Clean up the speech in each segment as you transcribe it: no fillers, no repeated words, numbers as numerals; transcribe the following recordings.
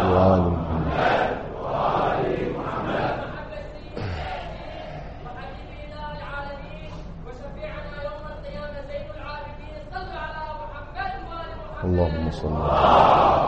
وآل محمد. اللهم صل على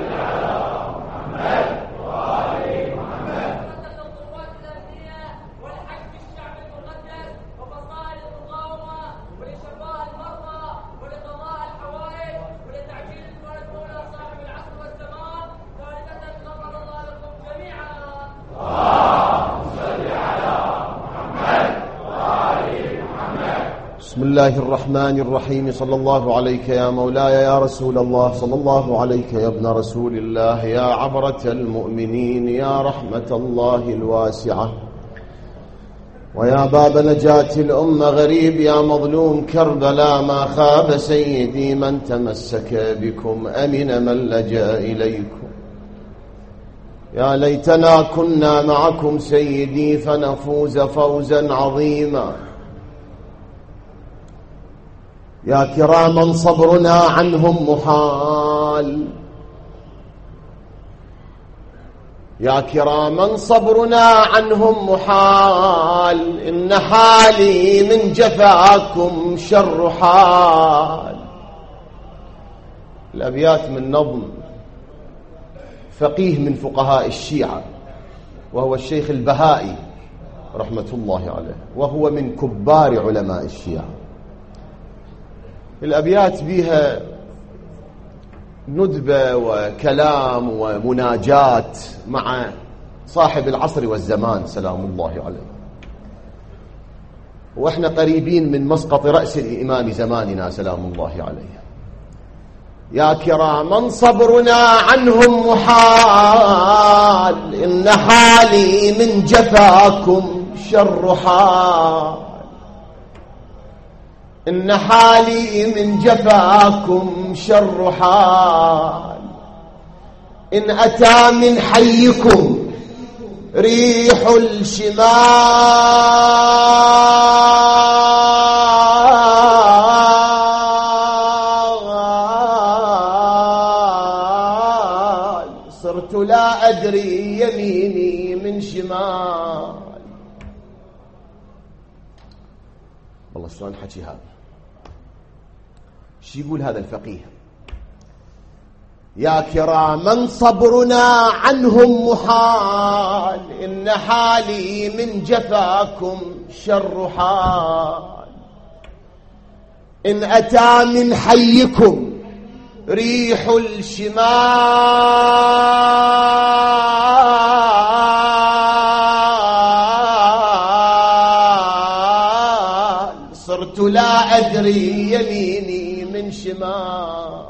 محمد وآل محمد. القوات الأمنية والحج بالشعب المقدس وفصائل المقاومة ولشفاء المرضى ولقضاء الحوائج ولتعجيل المولى صاحب العصر والزمان ثالثة غفر الله لكم جميعا. اللهم صل على محمد وآل محمد. بسم الله الرحمن الرحيم. صلى الله عليك يا مولاي يا رسول الله، صلى الله عليك يا ابن رسول الله، يا عبرة المؤمنين، يا رحمة الله الواسعة، ويا باب نجاة الأمة غريب، يا مظلوم كربلاء ما خاب سيدي من تمسك بكم، أمن من لجأ إليكم. يا ليتنا كنا معكم سيدي فنفوز فوزا عظيما. يا كراما صبرنا عنهم محال، يا كراما صبرنا عنهم محال، إن حالي من جفاكم شر حال. الأبيات من نظم فقيه من فقهاء الشيعة، وهو الشيخ البهائي رحمة الله عليه، وهو من كبار علماء الشيعة. الأبيات بها ندبة وكلام ومناجات مع صاحب العصر والزمان سلام الله عليه، وإحنا قريبين من مسقط رأس الإمام زماننا سلام الله عليه. يا كراما صبرنا عنهم محال، إن حالي من جفاكم شر حال، إن حالي من جفاكم شر حال. إن أتى من حيكم ريح الشمال صرت لا أدري يميني من شمال. والله شلون حكي هذا؟ شو يقول هذا الفقيه؟ يا كراما صبرنا عنهم محال، إن حالي من جفاكم شر حال. إن أتى من حيكم ريح الشمال صرت لا أدري يميني من شمال.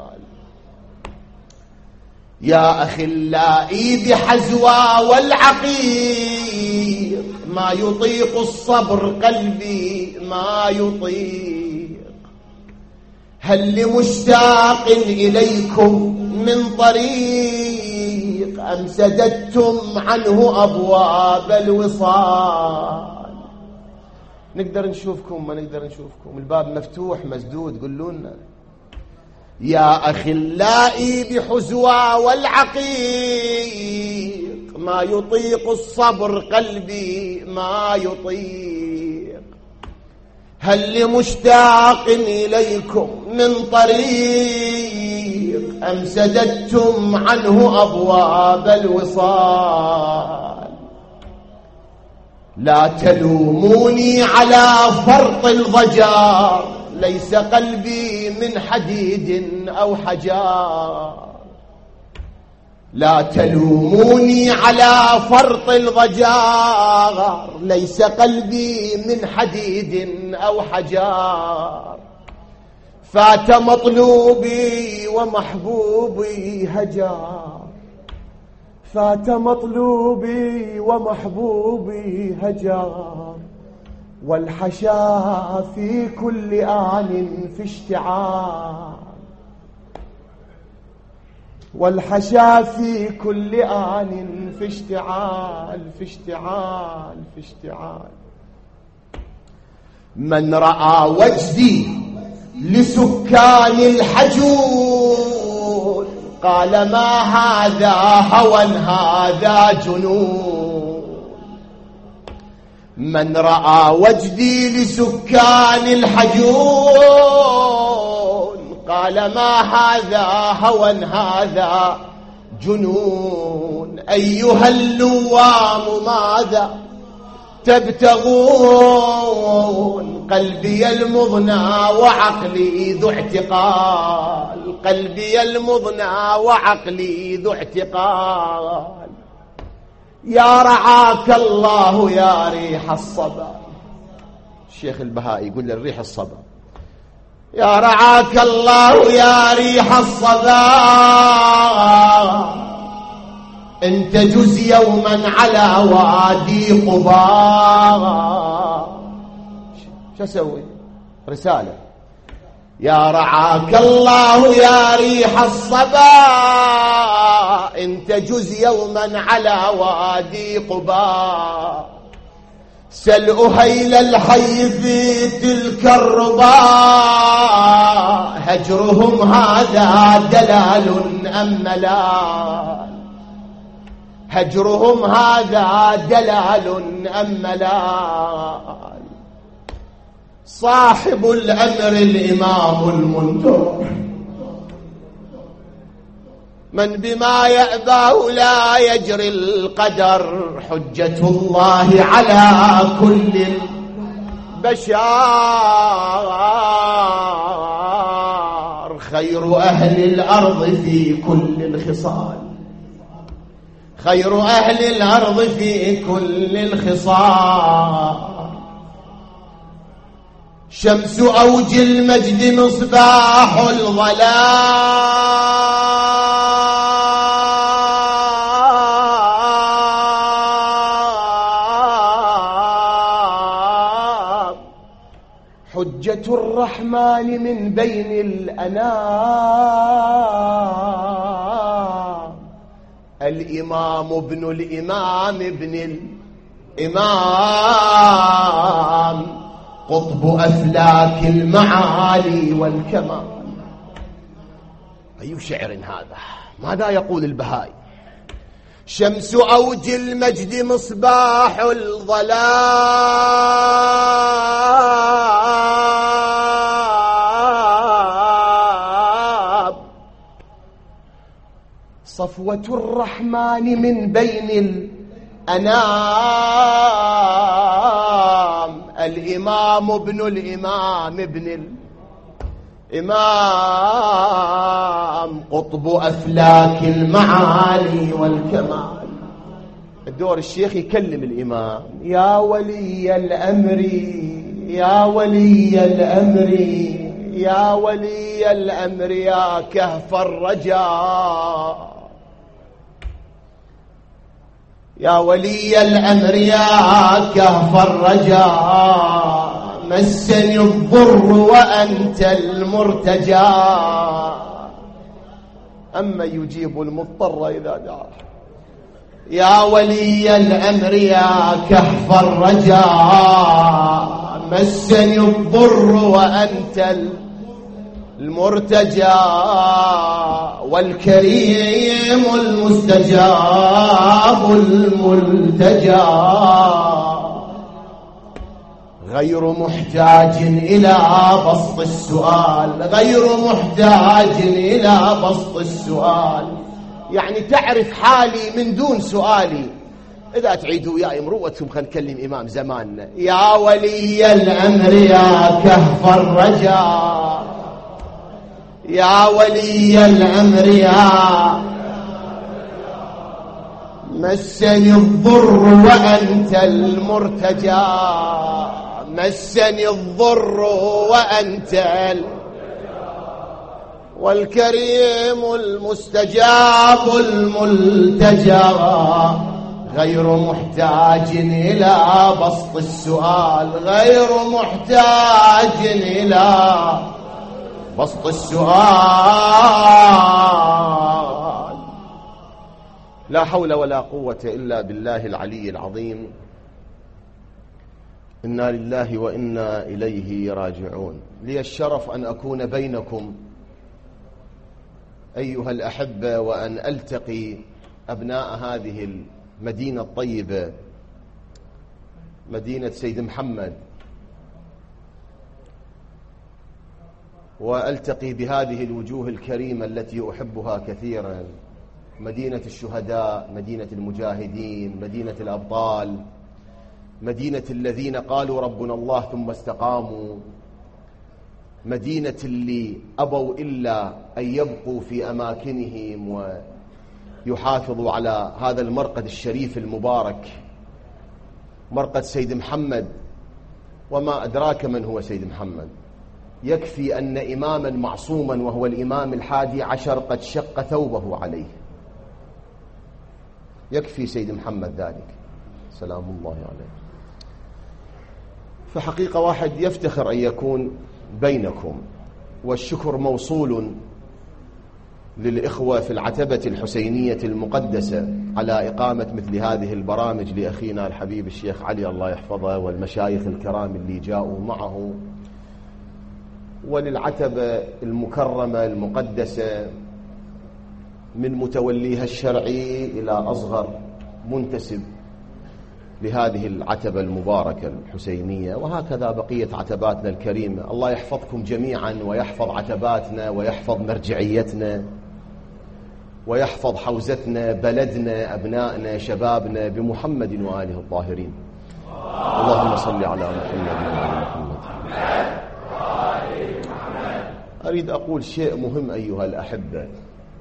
يا أخلائي بحزوى والعقيق ما يطيق الصبر قلبي ما يطيق. هل لمشتاق إليكم من طريق أم سددتم عنه أبواب الوصال؟ نقدر نشوفكم ما نقدر نشوفكم، الباب مفتوح مسدود، قولوا لنا. يا أخلائي بحزوى والعقيق ما يطيق الصبر قلبي ما يطيق. هل لمشتاق إليكم من طريق أم سددتم عنه أبواب الوصال؟ لا تلوموني على فرط الضجار، ليس قلبي من حديد أو حجار. لا تلوموني على فرط الضجار، ليس قلبي من حديد أو حجار. فات مطلوبي ومحبوبي هجار، فات مطلوبي ومحبوبي هجار. والحشا في كل آن في اشتعال، والحشا في كل آن في اشتعال، في اشتعال، في اشتعال. من رأى وجدي لسكان الحجول قال ما هذا هوى هذا جنون، من رأى وجدي لسكان الحجون. قال ما هذا هوى هذا جنون، أيها اللوام ماذا تبتغون؟ قلبي المضنى وعقلي ذو اعتقال، قلبي المضنى وعقلي ذو اعتقال. يا رعاك الله يا ريح الصبا، الشيخ البهائي يقول للريح الصبا، يا رعاك الله يا ريح الصبا، انت جز يوما على وادي قباء. شو اسوي؟ رسالة. يا رعاك الله يا ريح الصبا، انت جز يوما على وادي قباء، سل أهيل الحي في تلك الربا، هجرهم هذا دلال أم ملال، هجرهم هذا دلال أم ملال. صاحب الأمر الإمام المنذر، من بما يأباه لا يجري القدر، حجة الله على كل البشر، خير أهل الأرض في كل الخصال، خير أهل الأرض في كل الخصال. شمس أوج المجد مصباح الظلام، حجة الرحمن من بين الأنام، الإمام ابن الإمام ابن الإمام، قطب أفلاك المعالي والكمال. أي شعر هذا؟ ماذا يقول البهائي؟ شمس أوج المجد مصباح الظلام، صفوة الرحمن من بين الأنام، الإمام ابن الإمام ابن الإمام، قطب أفلاك المعالي والكمال. الدور الشيخ يكلم الإمام، يا ولي الأمر، يا ولي الأمر، يا ولي الأمر، يا كهف الرجاء، يا ولي الأمر يا كهف الرجاء، مسني الضر وأنت المرتجى، أما يجيب المضطر إذا دعاه. يا ولي الأمر يا كهف الرجاء، مسني الضر وأنت المرتجى، والكريم المستجاب الملتجى، غير محتاج إلى بسط السؤال، غير محتاج إلى بسط السؤال، يعني تعرف حالي من دون سؤالي. إذا تعيدوا وياي مروتكم خلينا نكلم إمام زماننا. يا ولي الأمر يا كهف الرجاء، يا ولي الأمر يا مسني الضر وأنت المرتجى، مسني الضر وأنت والكريم المستجاب الملتجى، غير محتاج إلى بسط السؤال، غير محتاج إلى بسط السؤال. لا حول ولا قوة إلا بالله العلي العظيم. إنا لله وإنا إليه راجعون. لي الشرف أن أكون بينكم أيها الأحبة، وأن ألتقي أبناء هذه المدينة الطيبة، مدينة سيد محمد، وألتقي بهذه الوجوه الكريمة التي أحبها كثيرا، مدينة الشهداء، مدينة المجاهدين، مدينة الأبطال، مدينة الذين قالوا ربنا الله ثم استقاموا، مدينة اللي أبوا إلا أن يبقوا في أماكنهم ويحافظوا على هذا المرقد الشريف المبارك، مرقد سيد محمد. وما أدراك من هو سيد محمد؟ يكفي أن إماما معصوما وهو الإمام 11 قد شق ثوبه عليه، يكفي سيد محمد ذلك، سلام الله عليه. فحقيقة واحد يفتخر أن يكون بينكم، والشكر موصول للإخوة في العتبة الحسينية المقدسة على إقامة مثل هذه البرامج لأخينا الحبيب الشيخ علي الله يحفظه، والمشايخ الكرام اللي جاءوا معه، وللعتبة المكرمة المقدسة من متوليها الشرعي إلى أصغر منتسب لهذه العتبة المباركة الحسينية، وهكذا بقية عتباتنا الكريمة. الله يحفظكم جميعا ويحفظ عتباتنا ويحفظ مرجعيتنا ويحفظ حوزتنا، بلدنا، أبنائنا، شبابنا، بمحمد وآله الطاهرين. اللهم صل على محمد وعلى محمد. أريد أقول شيء مهم أيها الأحبة.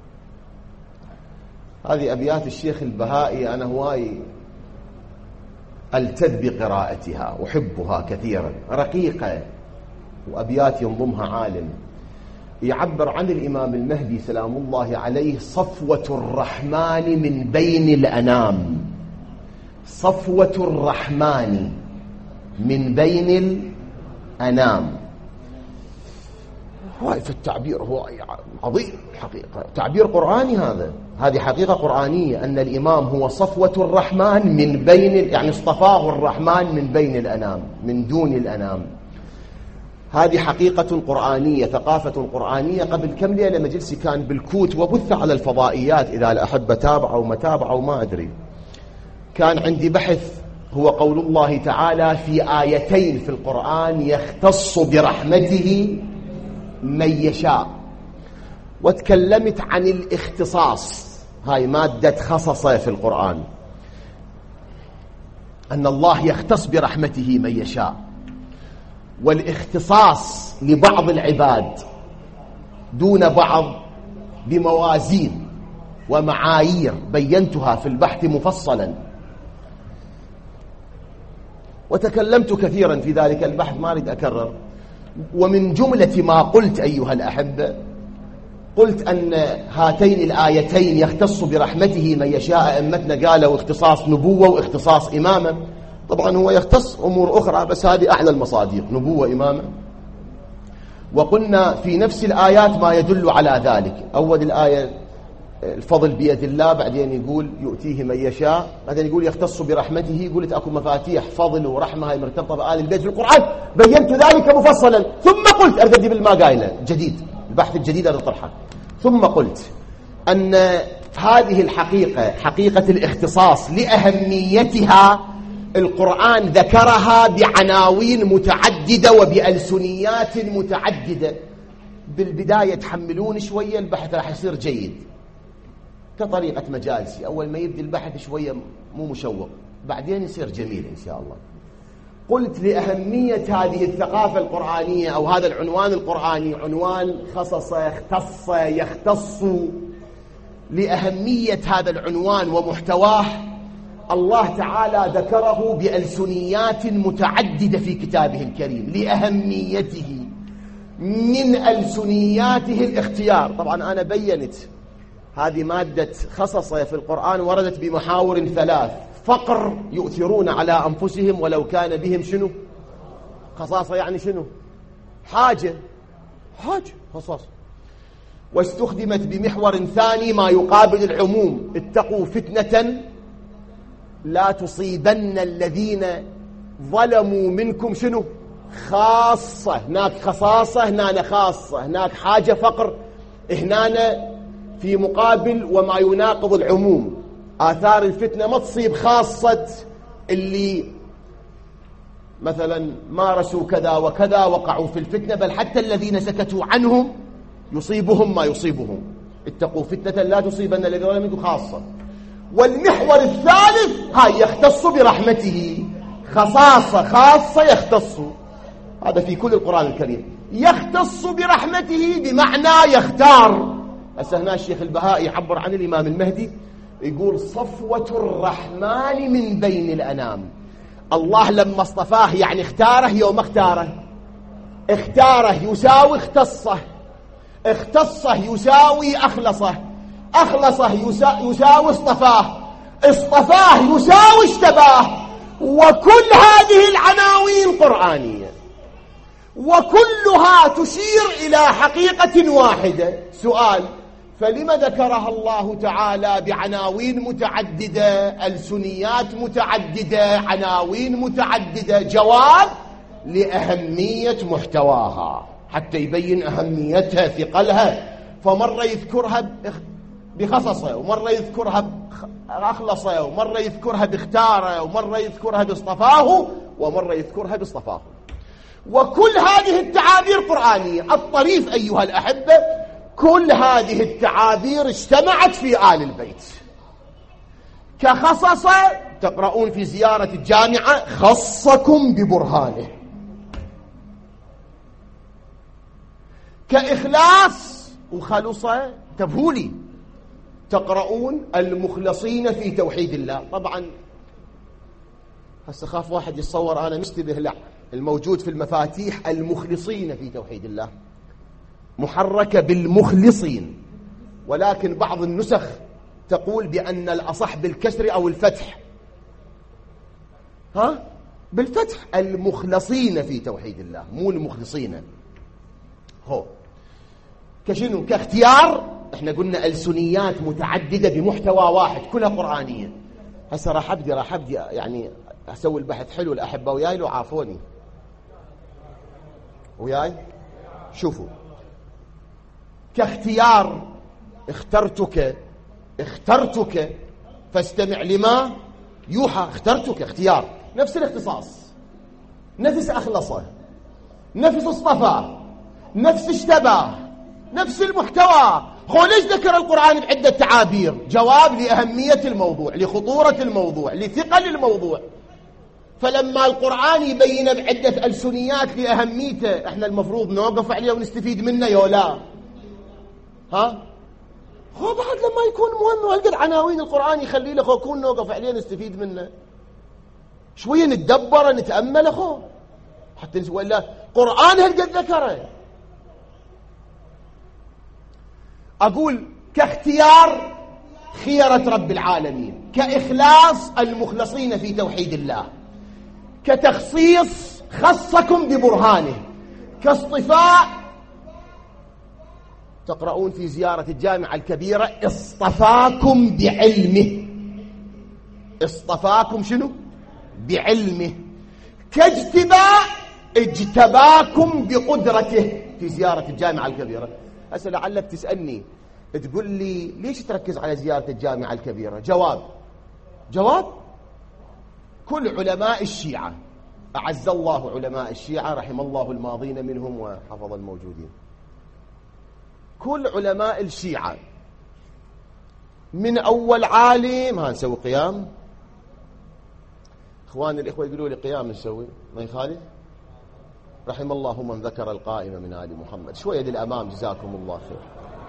هذه أبيات الشيخ البهائي أنا هواي ألتذ بقراءتها، أحبها كثيرا، رقيقة، وأبيات ينظمها عالم يعبر عن الإمام المهدي سلام الله عليه: صفوة الرحمن من بين الأنام، صفوة الرحمن من بين الأنام. هاي في التعبير هو عظيم حقيقة، تعبير قرآني، هذه حقيقة قرآنية، أن الإمام هو صفوة الرحمن من بين، يعني اصطفاه الرحمن من بين الأنام، من دون الأنام. هذه حقيقة قرآنية، ثقافة قرآنية. قبل كم ليلة مجلسي كان بالكوت وبث على الفضائيات، إذا الأحبة تابعوا ما تابعوا ما أدري. كان عندي بحث هو قول الله تعالى في آيتين في القرآن: يختص برحمته من يشاء. وتكلمت عن الاختصاص، هاي مادة خصصة في القرآن، أن الله يختص برحمته من يشاء، والاختصاص لبعض العباد دون بعض بموازين ومعايير بينتها في البحث مفصلا، وتكلمت كثيرا في ذلك البحث، ما أريد أكرر. ومن جملة ما قلت أيها الأحبة، قلت أن هاتين الآيتين يختص برحمته من يشاء، أئمتنا قالوا اختصاص نبوة واختصاص إمامة. طبعا هو يختص أمور أخرى، بس هذه أعلى المصادر، نبوة إمامة. وقلنا في نفس الآيات ما يدل على ذلك. أول الآية الفضل بيد الله، بعدين يقول يؤتيه من يشاء، بعدين يقول يختص برحمته. قلت أكو مفاتيح فضل ورحمة هي مرتبطة بآل البيت في القرآن، بينت ذلك مفصلا. ثم قلت أرتدي بالما قايلة جديد، البحث الجديد هذا طرحه. ثم قلت أن هذه الحقيقة، حقيقة الاختصاص، لأهميتها القرآن ذكرها بعناوين متعددة وبألسنيات متعددة. بالبداية تحملون شوية، البحث راح يصير جيد كطريقة مجالسي. أول ما يبدي البحث شوية مو مشوق، بعدين يصير جميل إن شاء الله. قلت لأهمية هذه الثقافة القرآنية أو هذا العنوان القرآني، عنوان خصص، اختص، يختص، لأهمية هذا العنوان ومحتواه الله تعالى ذكره بألسنيات متعددة في كتابه الكريم، لأهميته. من ألسنياته الاختيار. طبعا أنا بيّنت هذه مادة خصصة في القرآن وردت بمحاور 3: فقر، يؤثرون على أنفسهم ولو كان بهم شنو؟ خصاصة، يعني شنو؟ حاجة، خصاصة. واستخدمت بمحور ثاني ما يقابل العموم: اتقوا فتنة لا تصيبن الذين ظلموا منكم شنو؟ خاصة. هناك خصاصة، هنا خاصة، هناك حاجة، فقر، هنا في مقابل وما يناقض العموم. آثار الفتنة ما تصيب خاصة اللي مثلا مارسوا كذا وكذا وقعوا في الفتنة، بل حتى الذين سكتوا عنهم يصيبهم ما يصيبهم. اتقوا فتنة لا تصيبن الذين ظلموا منكم خاصة. والمحور الثالث هاي يختص برحمته، خصاصة خاصة يختص، هذا في كل القرآن الكريم، يختص برحمته بمعنى يختار. هسه هنا الشيخ البهائي يعبر عن الإمام المهدي يقول صفوة الرحمن من بين الأنام. الله لما اصطفاه يعني اختاره يوم اختاره، اختاره يساوي اختصه، اختصه يساوي أخلصه، أخلصه يساوي اصطفاه، اصطفاه يساوي اشتباه. وكل هذه العناوين قرآنية وكلها تشير إلى حقيقة واحدة. سؤال: فلما ذكرها الله تعالى بعناوين متعددة، ألسنيات متعددة، عناوين متعددة؟ جواب: لأهمية محتواها، حتى يبين أهميتها ثقلها. فمرة يذكرها بخصصه، ومرة يذكرها بأخلصه، ومرة يذكرها باختاره، ومرة يذكرها باصطفاه، ومرة يذكرها باصطفاه. وكل هذه التعابير قرآنية. الطريف أيها الأحبة كل هذه التعابير اجتمعت في آل البيت. كخصص تقرؤون في زيارة الجامعة خصكم ببرهانه، كإخلاص وخلص تبهولي تقرؤون المخلصين في توحيد الله. طبعا هسه خاف واحد يتصور أنا مشتبه، لا، الموجود في المفاتيح المخلصين في توحيد الله محركة بالمخلصين، ولكن بعض النسخ تقول بأن الأصح بالكسر أو الفتح. بالفتح، المخلصين في توحيد الله، مو المخلصين. هو كشنو؟ كاختيار. احنا قلنا ألسنيات متعددة بمحتوى واحد كلها قرآنية. هسه راح أبدي يعني أسوي البحث حلو. الأحبة وياي لو عافوني وياي. شوفوا، كاختيار اخترتك فاستمع لما يوحى. اخترتك اختيار، نفس الاختصاص، نفس أخلصه، نفس اصطفاه، نفس اشتباه، نفس المحتوى. ليش ذكر القرآن بعدة تعابير؟ جواب: لأهمية الموضوع، لخطورة الموضوع، لثقل الموضوع. فلما القرآن يبين بعدة ألسنيات لأهميته، احنا المفروض نوقف عليه ونستفيد منه يولا. بعد لما يكون مهم وهالقد عناوين القرآن يخلي له يكون نوقف عليه نستفيد منه شوية، نتدبر نتأمل حتى ولا قرآن هالقد ذكره. أقول كاختيار خيرة رب العالمين، كإخلاص المخلصين في توحيد الله، كتخصيص خصكم ببرهانه، كاصطفاء تقرؤون في زيارة الجامعة الكبيرة اصطفاكم بعلمه. اصطفاكم شنو؟ بعلمه. كاجتباء اجتباكم بقدرته في زيارة الجامعة الكبيرة. هسه لعلك تسألني تقول لي ليش تركز على زيارة الجامعة الكبيرة؟ جواب كل علماء الشيعة، أعز الله علماء الشيعة، رحم الله الماضين منهم وحفظ الموجودين. كل علماء الشيعة من أول عالم، نسوي قيام. إخواني الإخوة يقولوا لي قيام نسوي، ما يخالف. رحم الله من ذكر القائمة من آل محمد. شوية للأمام جزاكم الله خير.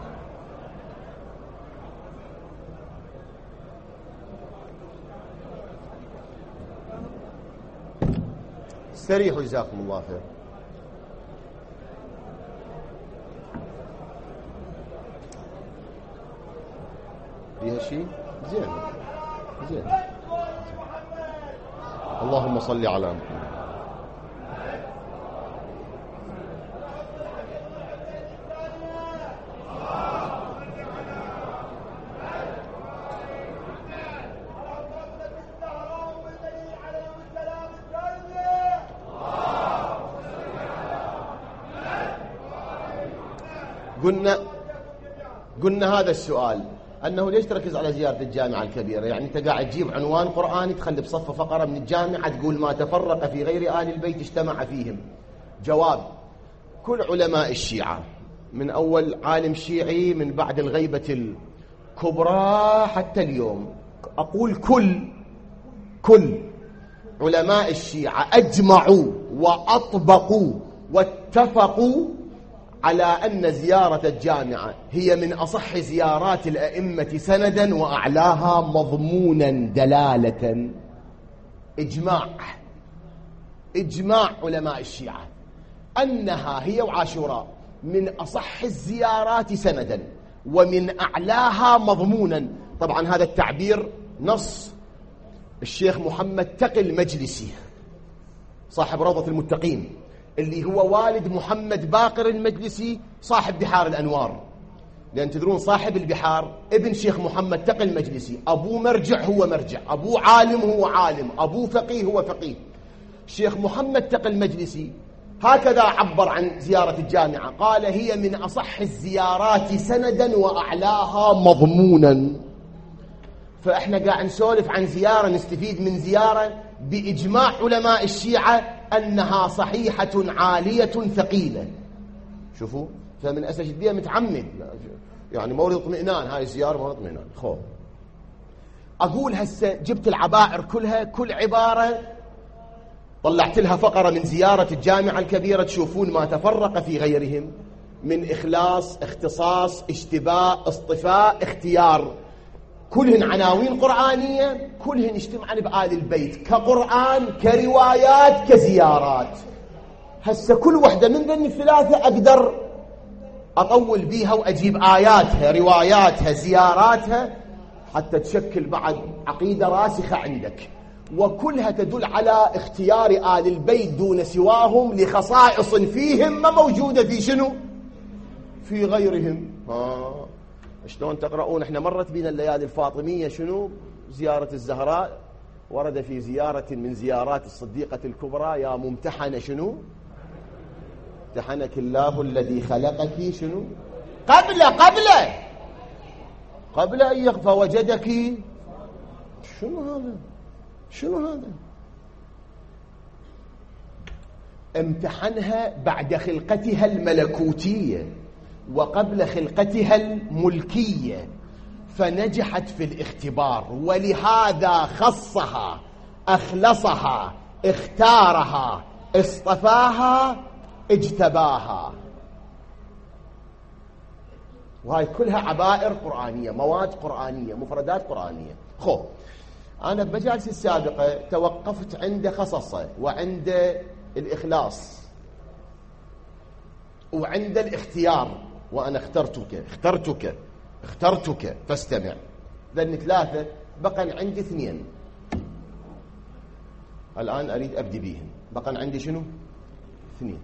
استريحوا جزاكم الله خير. فيها شيء زين. اللهم صل على محمد. قلنا هذا السؤال أنه ليش تركز على زيارة الجامعة الكبيرة؟ يعني أنت قاعد تجيب عنوان قرآني تخلي بصفة فقرة من الجامعة تقول ما تفرق في غير آل البيت اجتمع فيهم. جواب: كل علماء الشيعة من أول عالم شيعي من بعد الغيبة الكبرى حتى اليوم، أقول كل علماء الشيعة أجمعوا وأطبقوا واتفقوا على أن زيارة الجامعة هي من أصح زيارات الأئمة سندا وأعلاها مضمونا دلالة. إجماع علماء الشيعة أنها هي وعاشوراء من أصح الزيارات سندا ومن أعلاها مضمونا. طبعا هذا التعبير نص الشيخ محمد تقي المجلسي صاحب روضة المتقين، اللي هو والد محمد باقر المجلسي صاحب بحار الأنوار. لأن تدرون صاحب البحار ابن شيخ محمد تقي المجلسي، أبوه مرجع هو مرجع، أبوه عالم هو عالم، أبوه فقيه هو فقيه. الشيخ محمد تقي المجلسي هكذا عبر عن زيارة الجامعة، قال هي من أصح الزيارات سندا وأعلاها مضمونا. فإحنا قاعد نسولف عن زيارة، نستفيد من زيارة بإجماع علماء الشيعة أنها صحيحة عالية ثقيلة. شوفوا، فمن أسجد بها متعمد، يعني مورد اطمئنان، هاي الزيارة مورد اطمئنان. خوف أقول هسه جبت العبائر كلها، كل عبارة طلعت لها فقرة من زيارة الجامعة الكبيرة، تشوفون ما تفرق في غيرهم من إخلاص، اختصاص، اشتباء، اصطفاء، اختيار، كلهن عناوين قرآنية، كلهن اجتمعن بآل البيت كقرآن كروايات كزيارات. هسه كل واحدة من ذن الثلاثة أقدر أطول بيها وأجيب آياتها، رواياتها، زياراتها، حتى تشكل بعد عقيدة راسخة عندك، وكلها تدل على اختيار آل البيت دون سواهم لخصائص فيهم ما موجودة في شنو؟ في غيرهم. شلون تقرؤون؟ احنا مرت بنا الليالي الفاطمية شنو؟ زيارة الزهراء ورد في زيارة من زيارات الصديقة الكبرى: يا ممتحنة شنو؟ امتحنك الله الذي خلقك شنو؟ قبل أن يغفى وجدك. شنو هذا؟ امتحنها بعد خلقتها الملكوتية وقبل خلقتها الملكية، فنجحت في الاختبار، ولهذا خصها، أخلصها، اختارها، اصطفاها، اجتباها. وهي كلها عبائر قرآنية، مواد قرآنية، مفردات قرآنية. أنا بمجالس السابقة توقفت عند خصصة وعند الإخلاص وعند الاختيار، وأنا اخترتك فاستمع. ذن ثلاثة، بقى عندي 2 الآن أريد أبدي بيهم. بقى عندي شنو؟ 2.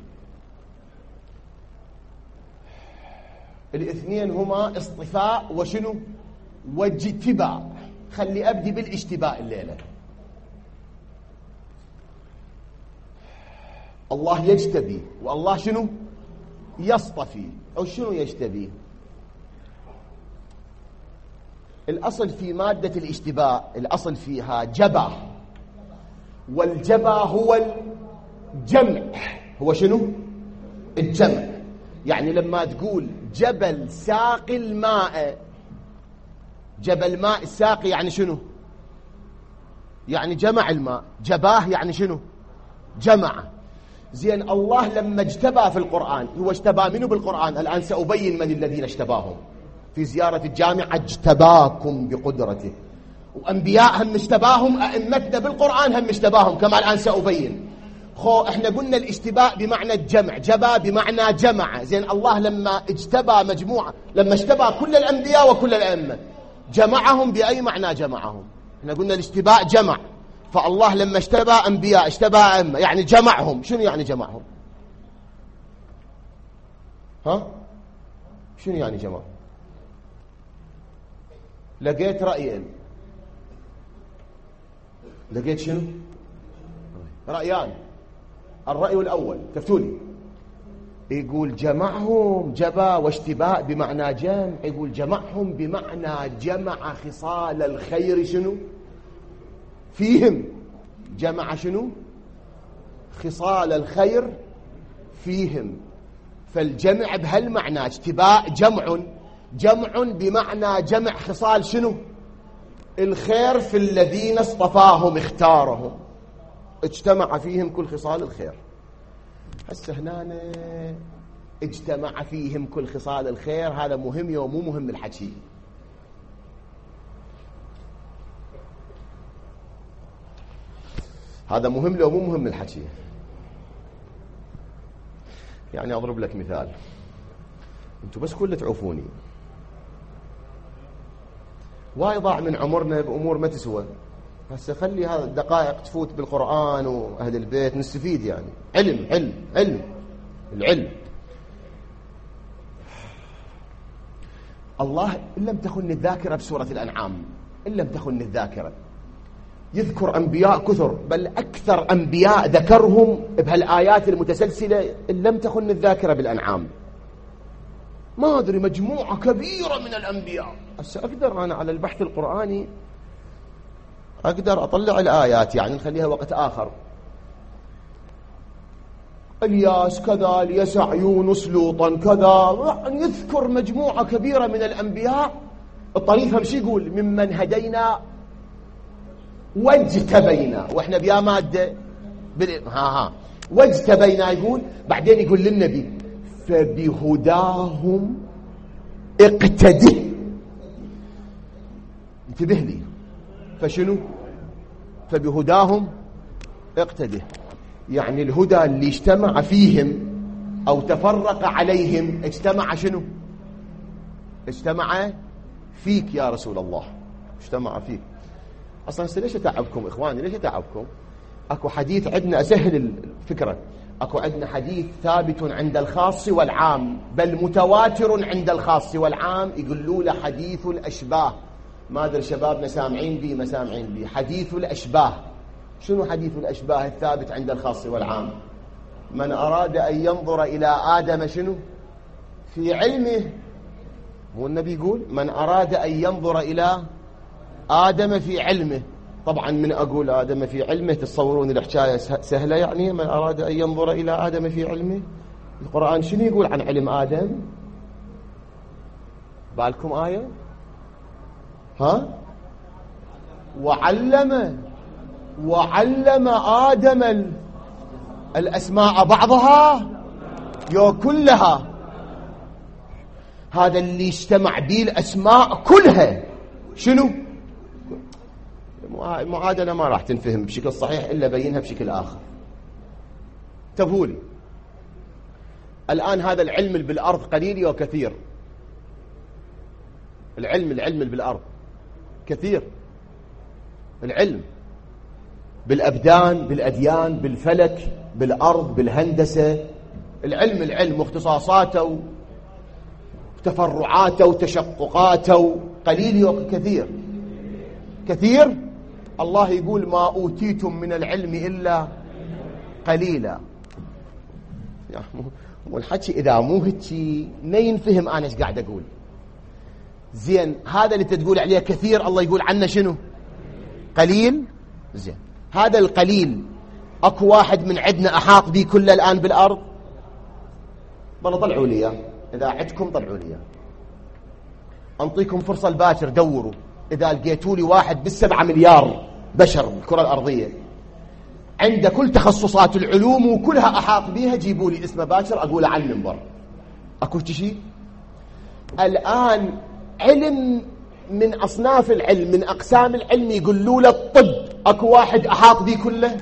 الاثنين هما اصطفاء وشنو؟ واجتباء. خلي أبدي بالاجتباء الليلة. الله يجتبي، والله شنو؟ يصطفي. أو شنو يجتبي؟ الأصل في مادة الاجتباء، الأصل فيها جبا، والجبا هو الجمع. هو شنو؟ الجمع. يعني لما تقول جبل ساقي الماء، جبل ماء الساقي يعني شنو؟ يعني جمع الماء. جباه يعني شنو؟ جمع. زين، الله لما اجتبى في القرآن، هو اجتبى منه بالقرآن؟ الآن سأبين من الذين اجتباهم. في زيارة الجامعة: اجتباكم بقدرته. وأنبياء هم اجتباهم، أئمتنا بالقرآن هم اجتباهم، كما الآن سأبين. احنا قلنا الاجتباء بمعنى الجمع، جبا بمعنى جمع. زين، الله لما اجتبى مجموعة، لما اجتبى كل الأنبياء وكل الأئمة، جمعهم بأي معنى جمعهم؟ احنا قلنا الاجتباء جمع، فالله لما اجتبى أنبياء، اجتبى أئمة، يعني جمعهم. شنو يعني جمعهم؟ شنو يعني جمع؟ لقيت رأيين. لقيت شنو؟ رأيان. الرأي الأول، كفتولي. يقول جمعهم جبا واشتباء بمعنى جمع، يقول جمعهم بمعنى جمع خصال الخير شنو فيهم، جمع شنو خصال الخير فيهم. فالجمع بهالمعنى اشتباء جمع بمعنى جمع خصال شنو الخير في الذين اصطفاهم اختارهم، اجتمع فيهم كل خصال الخير. هسه هنا اجتمع فيهم كل خصال الخير، هذا مهم يوم مو مهم الحكي. هذا مهم لو مو مهم الحكي. يعني أضرب لك مثال، أنتوا بس كل تعوفوني وايد ضاع من عمرنا بأمور ما تسوى. هسه خلي هذا الدقائق تفوت بالقرآن وأهل البيت نستفيد. يعني العلم الله إن لم تخن الذاكرة بسورة الأنعام، إن لم تخن الذاكرة يذكر أنبياء كثر، بل أكثر أنبياء ذكرهم بهالآيات المتسلسلة إن لم تخن الذاكرة بالأنعام. ما أدري مجموعة كبيرة من الأنبياء. هسه أقدر أنا على البحث القرآني أقدر أطلع الآيات، يعني نخليها وقت آخر. الياس كذا، اليسع، يونس، لوطا كذا، يعني يذكر مجموعة كبيرة من الأنبياء. الطريف همشي يقول ممن هدينا واجتبينا، واحنا بيا مادة واجتبينا. يقول بعدين يقول للنبي فبهداهم اقتده. انتبه لي، فشنو فبهداهم اقتده؟ يعني الهدى اللي اجتمع فيهم أو تفرق عليهم اجتمع شنو اجتمع فيك يا رسول الله، اجتمع فيك. أصلا ليش أتعبكم إخواني، ليش أتعبكم؟ أكو حديث عندنا، أسهل الفكرة، أكو عندنا حديث ثابت عند الخاص والعام، بل متواتر عند الخاص والعام، يقولوا له حديث الأشباه. ما أدري شبابنا سامعين بي ما سامعين بي. حديث الأشباه. شنو حديث الأشباه الثابت عند الخاص والعام؟ من أراد أن ينظر إلى آدم شنو في علمه، هو النبي يقول من أراد أن ينظر إلى آدم في علمه. طبعا من أقول آدم في علمه تتصورون الحكاية سهلة، يعني من أراد أن ينظر إلى آدم في علمه. القرآن شنو يقول عن علم آدم؟ بالكم آية وعلم آدم الأسماء بعضها كلها. هذا اللي اجتمع به الأسماء كلها. شنو المعادلة ما راح تنفهم بشكل صحيح إلا بينها بشكل آخر. تبولي الآن هذا العلم بالأرض قليل وكثير. العلم بالأرض كثير. العلم بالأبدان، بالأديان، بالفلك، بالأرض، بالهندسة. العلم واختصاصاته وتفرعاته وتشققاته قليل وكثير. كثير. الله يقول ما أوتيتم من العلم إلا قليلا. والحكي إذا مو هيك ما ينفهم أنا إيش قاعد أقول. زين هذا اللي تقول عليه كثير الله يقول عنه شنو قليل. زين هذا القليل أكو واحد من عندنا أحاط به كله الآن بالأرض؟ بلا طلعوا لي إذا عدكم طلعوا لي، أنطيكم فرصة الباكر دوروا. إذا لقيتوا لي واحد بال7 مليار بشر بالكرة الأرضية عنده كل تخصصات العلوم وكلها أحاط بها، جيبوا لي اسمه باكر أقول عن المنبر. أكو شيء الآن علم من أصناف العلم، من أقسام العلم يقولوا له الطب، أكو واحد أحاط به كله؟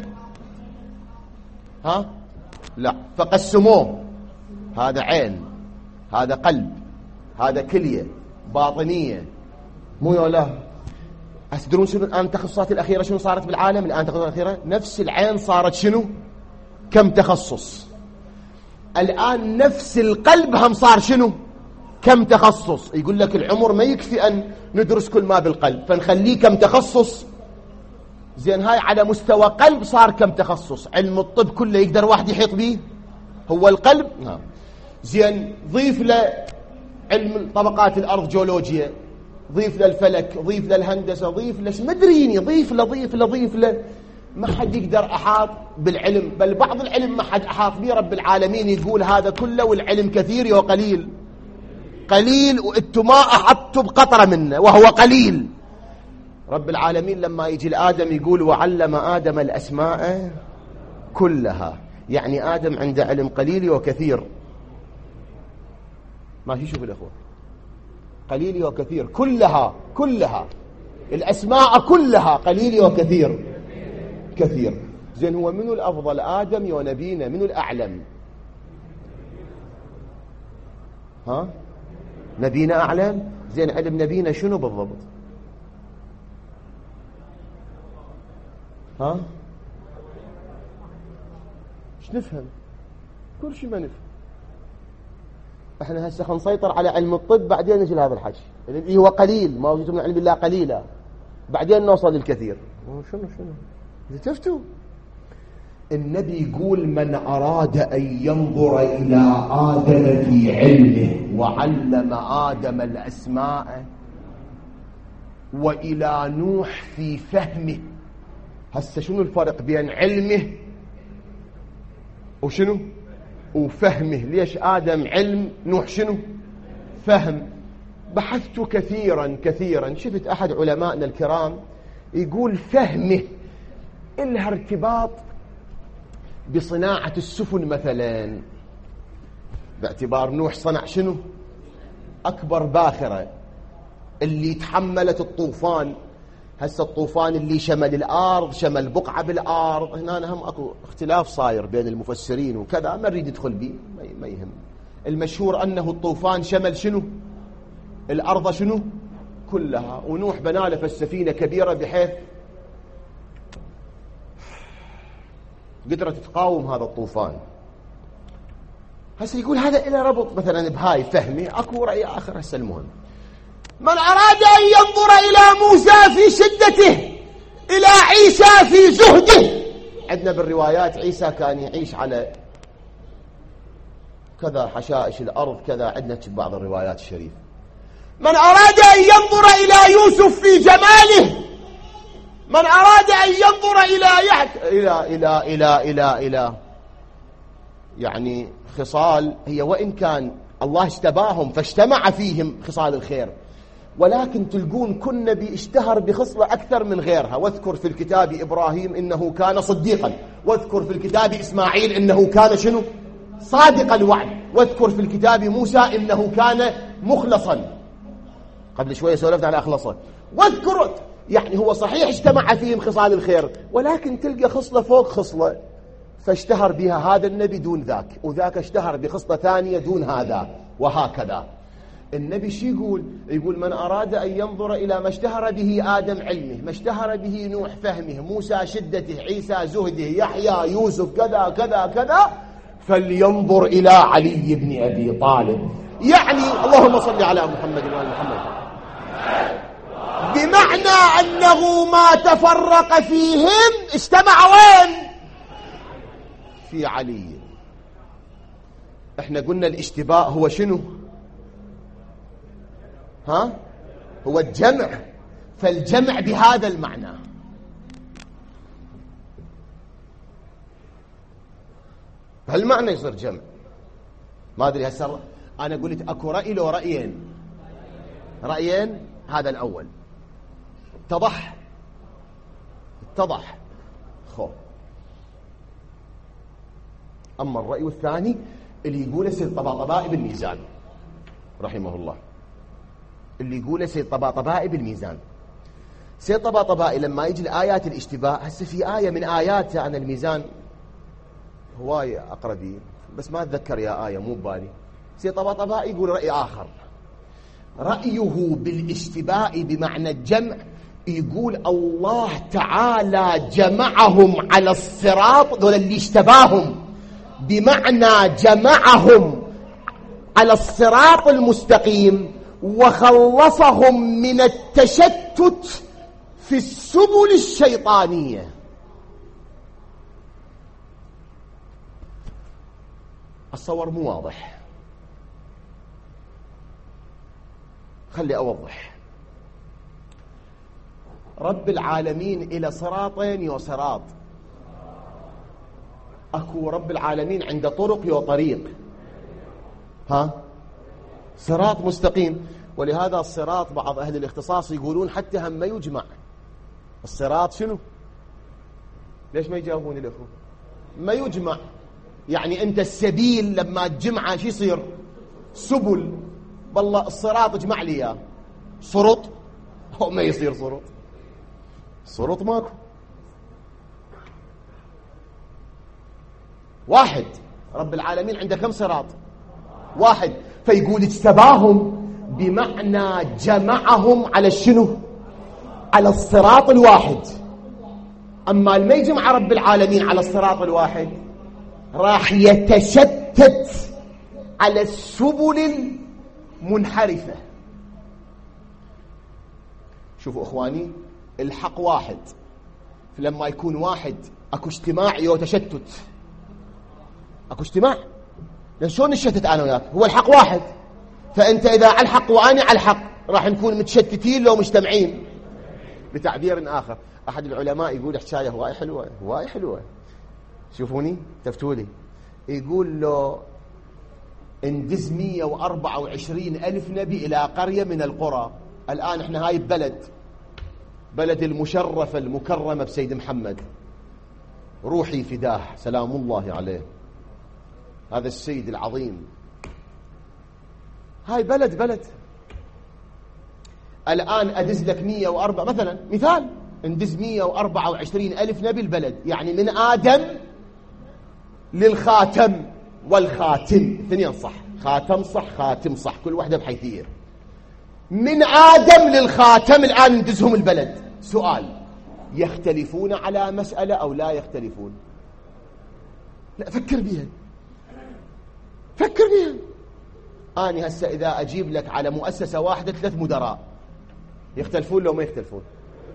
لا. فقسموه، هذا عين، هذا قلب، هذا كلية، باطنية، مو يولا. أتدرون شنو الآن التخصصات الأخيرة شنو صارت بالعالم الآن؟ التخصصات الأخيرة نفس العين صارت شنو كم تخصص. الآن نفس القلب هم صار شنو كم تخصص. يقول لك العمر ما يكفي أن ندرس كل ما بالقلب فنخليه كم تخصص. زين هاي على مستوى قلب صار كم تخصص. علم الطب كله يقدر واحد يحيط به هو القلب. زين ضيف له علم طبقات الأرض جيولوجيا، ضيف له الفلك، ضيف له الهندسة، ضيف له مدريني، ضيف له ما حد يقدر أحاط بالعلم، بل بعض العلم ما حد أحاط به. رب العالمين يقول هذا كله والعلم كثير وقليل، قليل وانتم ما أحطوا بقطرة منه وهو قليل. رب العالمين لما يجي لآدم يقول وعلم آدم الأسماء كلها، يعني آدم عنده علم قليل وكثير. ما يشوف الأخوة، قليل وكثير، كلها الأسماء كلها قليل وكثير كثير. زين هو منو الأفضل، آدم ونبينا منو الأعلم؟ ها نبينا أعلم. زين علم نبينا شنو بالضبط؟ ها ايش نفهم؟ كل شيء ما نفهم. احنا هسه نسيطر على علم الطب، بعدين نجي لهذا الحكي اللي هو قليل، ما وجدت من علم الله قليلا، بعدين نوصل للكثير. شنو شفتوا؟ النبي يقول من أراد أن ينظر إلى آدم في علمه وعلم آدم الأسماء، وإلى نوح في فهمه. هسه شنو الفرق بين علمه وشنو وفهمه؟ ليش آدم علم، نوح شنو فهم؟ بحثت كثيرا شفت أحد علمائنا الكرام يقول فهمه إلها ارتباط بصناعة السفن مثلا، باعتبار نوح صنع شنو أكبر باخرة اللي تحملت الطوفان. هسه الطوفان اللي شمل الأرض، شمل بقعة بالأرض، هنا هم أكو اختلاف صاير بين المفسرين وكذا، ما نريد ندخل به، ما يهم. المشهور أنه الطوفان شمل شنو الأرض شنو كلها، ونوح بناله في السفينة كبيرة بحيث قدرت تقاوم هذا الطوفان. هسه يقول هذا إلى ربط مثلا بهاي فهمي. أكو رأي آخر. هسه المهم من أراد أن ينظر إلى موسى في شدته، إلى عيسى في زهده. عندنا بالروايات عيسى كان يعيش على كذا حشائش الأرض كذا، عندنا بعض الروايات الشريفة. من أراد أن ينظر إلى يوسف في جماله، من أراد أن ينظر إلى يعني خصال هي، وإن كان الله اشتباهم فاجتمع فيهم خصال الخير، ولكن تلقون كل نبي اشتهر بخصلة أكثر من غيرها. واذكر في الكتاب إبراهيم إنه كان صديقا، واذكر في الكتاب إسماعيل إنه كان شنو صادق الوعد، واذكر في الكتاب موسى إنه كان مخلصا. قبل شوية سولفت على أخلصه. واذكر يعني هو صحيح اجتمع فيهم خصال الخير، ولكن تلقى خصلة فوق خصلة فاشتهر بها هذا النبي دون ذاك، وذاك اشتهر بخصلة ثانية دون هذا، وهكذا. النبي شو يقول من أراد أن ينظر إلى ما اشتهر به آدم علمه، ما اشتهر به نوح فهمه، موسى شدته، عيسى زهده، يحيى يوسف كذا كذا كذا، فلينظر إلى علي بن أبي طالب. يعني اللهم صل على محمد وآل محمد، بمعنى أنه ما تفرق فيهم اجتمع وين؟ في علي. احنا قلنا الاشتباه هو شنو؟ هو الجمع، فالجمع بهذا المعنى. بهالمعنى يصير جمع. ما أدري هسه أنا قلت أكو رأي لو رأيين. هذا الأول اتضح خو. أما الرأي الثاني اللي يقوله سيد طباطبائي بالميزان رحمه الله، اللي يقوله سيد طباطبائي بالميزان. سيد طباطبائي لما يجي الآيات الاشتباه، هسه في آية من آيات عن الميزان هواية أقربين بس ما أتذكر يا آية مو ببالي. سيد طباطبائي يقول رأي آخر، رأيه بالاشتباه بمعنى الجمع، يقول الله تعالى جمعهم على الصراط، دول اللي اشتباهم، بمعنى جمعهم على الصراط المستقيم وخلصهم من التشتت في السبل الشيطانية. الصور مو واضح خلي أوضح. رب العالمين إلى صراطين يو صراط. أكو رب العالمين عند طرق يو طريق. صراط مستقيم. ولهذا الصراط بعض أهل الاختصاص يقولون حتى هم ما يجمع. الصراط شنو؟ ليش ما يجاوبون الأخوة؟ ما يجمع. يعني أنت السبيل لما تجمعه شو يصير؟ سبل. بالله الصراط اجمع لي اياه. صرط هو ما يصير صرط. صرط ماكو. واحد. رب العالمين عنده كم صراط؟ واحد. فيقول اجتباهم بمعنى جمعهم على شنو؟ على الصراط الواحد. أما ما يجمع رب العالمين على الصراط الواحد راح يتشتت على السبل المنحرفة. شوفوا أخواني، الحق واحد. فلما يكون واحد أكو اجتماع أو تشتت. أكو اجتماع. لأن شلون نشتت أنا وياك؟ هو الحق واحد. فأنت إذا على الحق وأنا على الحق راح نكون متشتتين لو مجتمعين. بتعبير آخر، أحد العلماء يقول حكاية هواي حلوة هواي حلوة. شوفوني تفتولي. يقول له اندز 124 ألف نبي إلى قرية من القرى. الآن احنا هاي بلد المشرفة المكرمة بسيد محمد، روحي فداه سلام الله عليه، هذا السيد العظيم. هاي بلد الآن أدز لك 104 مثلا مثال، اندز 124 ألف نبي البلد، يعني من آدم للخاتم والخاتم، اثنين صح، خاتم صح خاتم صح، كل واحدة بحيثية. من آدم للخاتم الآن ندزهم البلد. سؤال، يختلفون على مسألة أو لا يختلفون؟ لا، فكر بيها. أنا هسه إذا أجيب لك على مؤسسة واحدة 3 مدراء، يختلفون لو ما يختلفون؟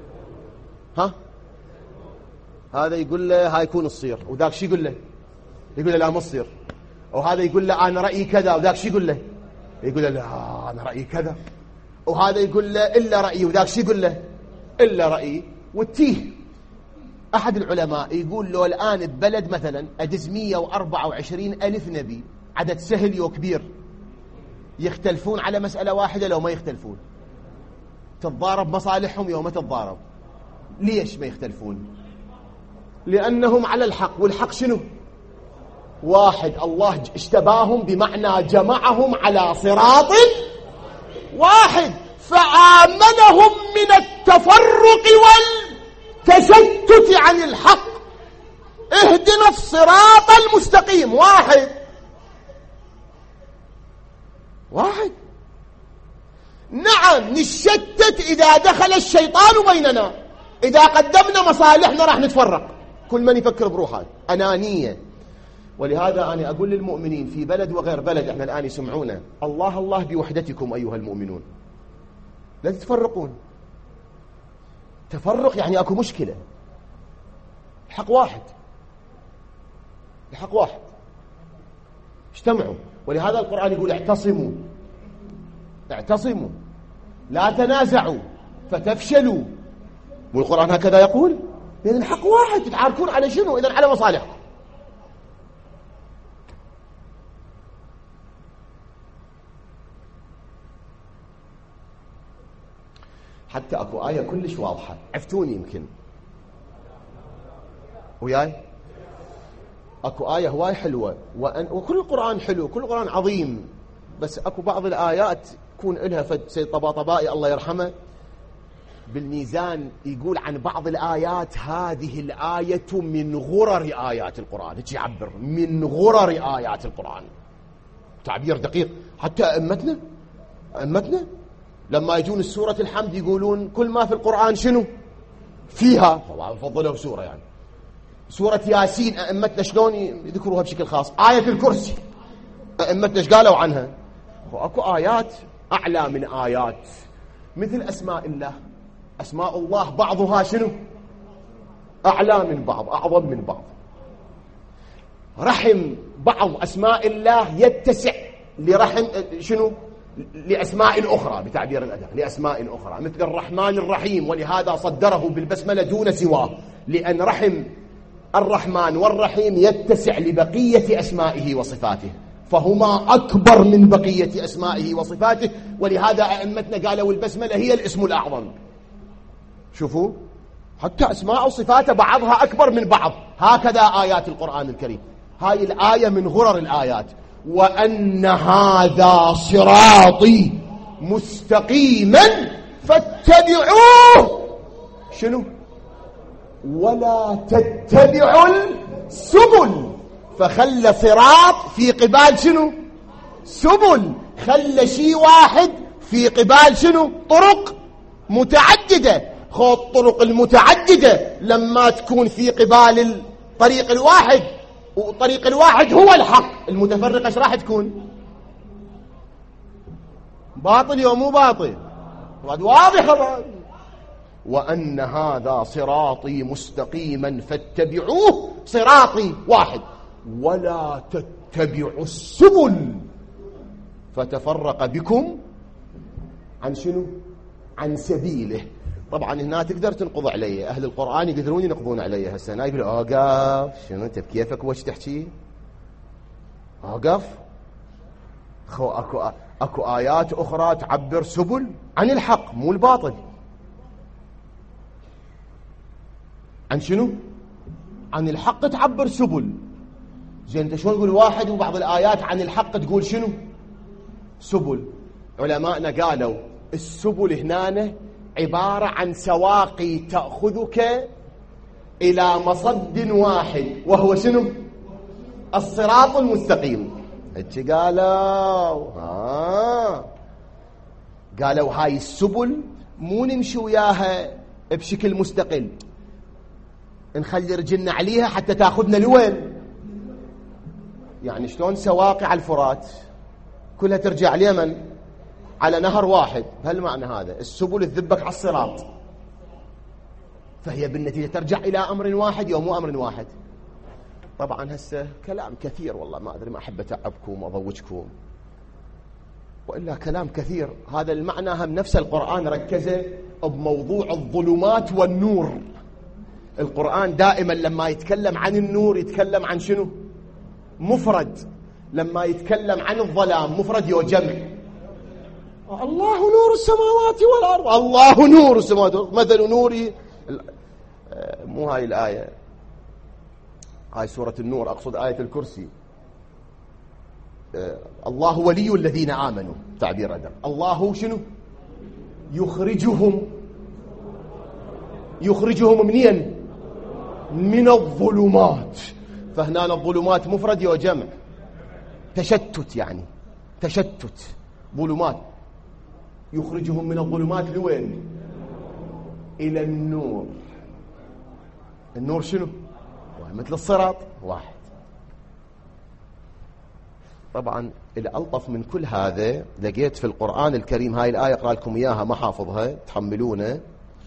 هذا يقول له هاي يكون الصير، وذاك شي يقول له؟ يقول له لا مو الصير. وهذا يقول له أنا رأيي كذا، وذاك شي يقول له؟ يقول له لا أنا رأيي كذا. وهذا يقول له إلا رأيي، وذاك شي يقول له؟ إلا رأيي. والتيه أحد العلماء يقول له الآن ببلد مثلا أدز 124 ألف نبي، عدد سهل وكبير، يختلفون على مسألة واحدة لو ما يختلفون؟ تتضارب مصالحهم يوم تتضارب. ليش ما يختلفون؟ لأنهم على الحق، والحق شنو؟ واحد. الله اشتباهم بمعنى جمعهم على صراط واحد، فآمنهم من التفرق والتشتت عن الحق. اهدنا الصراط المستقيم. واحد. نعم نشتت إذا دخل الشيطان بيننا، إذا قدمنا مصالحنا راح نتفرق، كل من يفكر بروحه، أنانية. ولهذا أنا أقول للمؤمنين في بلد وغير بلد، احنا الآن يسمعونا، الله الله بوحدتكم أيها المؤمنون، لا تتفرقون. تفرق يعني أكو مشكلة. الحق واحد، اجتمعوا. ولهذا القرآن يقول اعتصموا لا تنازعوا فتفشلوا. والقرآن هكذا يقول. لأن الحق واحد، تتعاركون على شنو؟ إذن على مصالحكم. حتى أكو آية كلش واضحة، عفتوني يمكن وياي. أكو آية هواي حلوة، وكل القرآن حلو، كل القرآن عظيم، بس أكو بعض الآيات يكون إلها سيد طباطبائي الله يرحمه بالميزان يقول عن بعض الآيات هذه الآية من غرر آيات القرآن. هيك يعبر من غرر آيات القرآن، تعبير دقيق. حتى أئمتنا لما يجون سورة الحمد يقولون كل ما في القرآن شنو فيها، طبعا فضلوا سورة، يعني سورة ياسين أئمتنا شلون يذكروها بشكل خاص. آية الكرسي أئمتنا ايش قالوا عنها؟ وأكو آيات أعلى من آيات، مثل أسماء الله. أسماء الله بعضها شنو؟ أعلى من بعض، أعظم من بعض. رحم بعض أسماء الله يتسع لرحم شنو؟ لأسماء أخرى بتعبير الأداء، لأسماء أخرى مثل الرحمن الرحيم، ولهذا صدره بالبسملة دون سواه، لأن رحم الرحمن والرحيم يتسع لبقية أسمائه وصفاته، فهما أكبر من بقية أسمائه وصفاته، ولهذا أئمتنا قالوا البسملة هي الاسم الأعظم. شوفوا حتى أسماء وصفاته بعضها أكبر من بعض، هكذا آيات القرآن الكريم. هاي الآية من غرر الآيات، وأن هذا صراطي مستقيما فاتبعوه شنو ولا تتبعوا السبل، فخلى صراط في قبال شنو سبل، خلى شيء واحد في قبال شنو طرق متعددة. خذ الطرق المتعددة لما تكون في قبال الطريق الواحد، والطريق الواحد هو الحق، المتفرقة ايش راح تكون؟ باطل يوم مو باطل، واضح. وأن هذا صراطي مستقيما فاتبعوه، صراطي واحد، ولا تتبعوا السبل فتفرق بكم عن شنو؟ عن سبيله. طبعا هنا تقدر تنقض علي، أهل القرآن يقدرون ينقضون علي هسه، هنا يقول أوقف، شنو أنت بكيفك وش تحكي؟ أوقف، أكو آيات أخرى تعبر سبل عن الحق مو الباطل. عن شنو؟ عن الحق تعبر سبل. زين انت شلون تقول واحد وبعض الآيات عن الحق تقول شنو؟ سبل. علماءنا قالوا السبل هنا عبارة عن سواقي تأخذك إلى مصد واحد، وهو شنو؟ الصراط المستقيم. قالوا هاي السبل مو نمشي وياها بشكل مستقل، نخلي رجلنا عليها حتى تاخذنا لوين؟ يعني شلون سواقي على الفرات كلها ترجع اليمن على نهر واحد، بهالمعنى هذا السبل تذبك على الصراط، فهي بالنتيجة ترجع إلى أمر واحد يوم مو أمر واحد. طبعا هسه كلام كثير، والله ما أدري، ما أحب أتعبكم وأضوجكم، وإلا كلام كثير. هذا المعنى هم نفس القرآن ركزه بموضوع الظلمات والنور. القرآن دائما لما يتكلم عن النور يتكلم عن شنو؟ مفرد. لما يتكلم عن الظلام مفرد وجمع. الله نور السماوات والأرض، الله نور السماوات مثل نوري. مو هاي الآية، هاي سورة النور، أقصد آية الكرسي. الله ولي الذين آمنوا، تعبير أدم. الله شنو؟ يخرجهم منين؟ من الظلمات. فهنا الظلمات مفرد وجمع، تشتت، يعني تشتت ظلمات. يخرجهم من الظلمات لوين؟ إلى النور. النور شنو؟ مثل الصراط واحد. طبعا الألطف من كل هذا لقيت في القرآن الكريم، هاي الآية أقرأ لكم إياها ما حافظها تحملونه.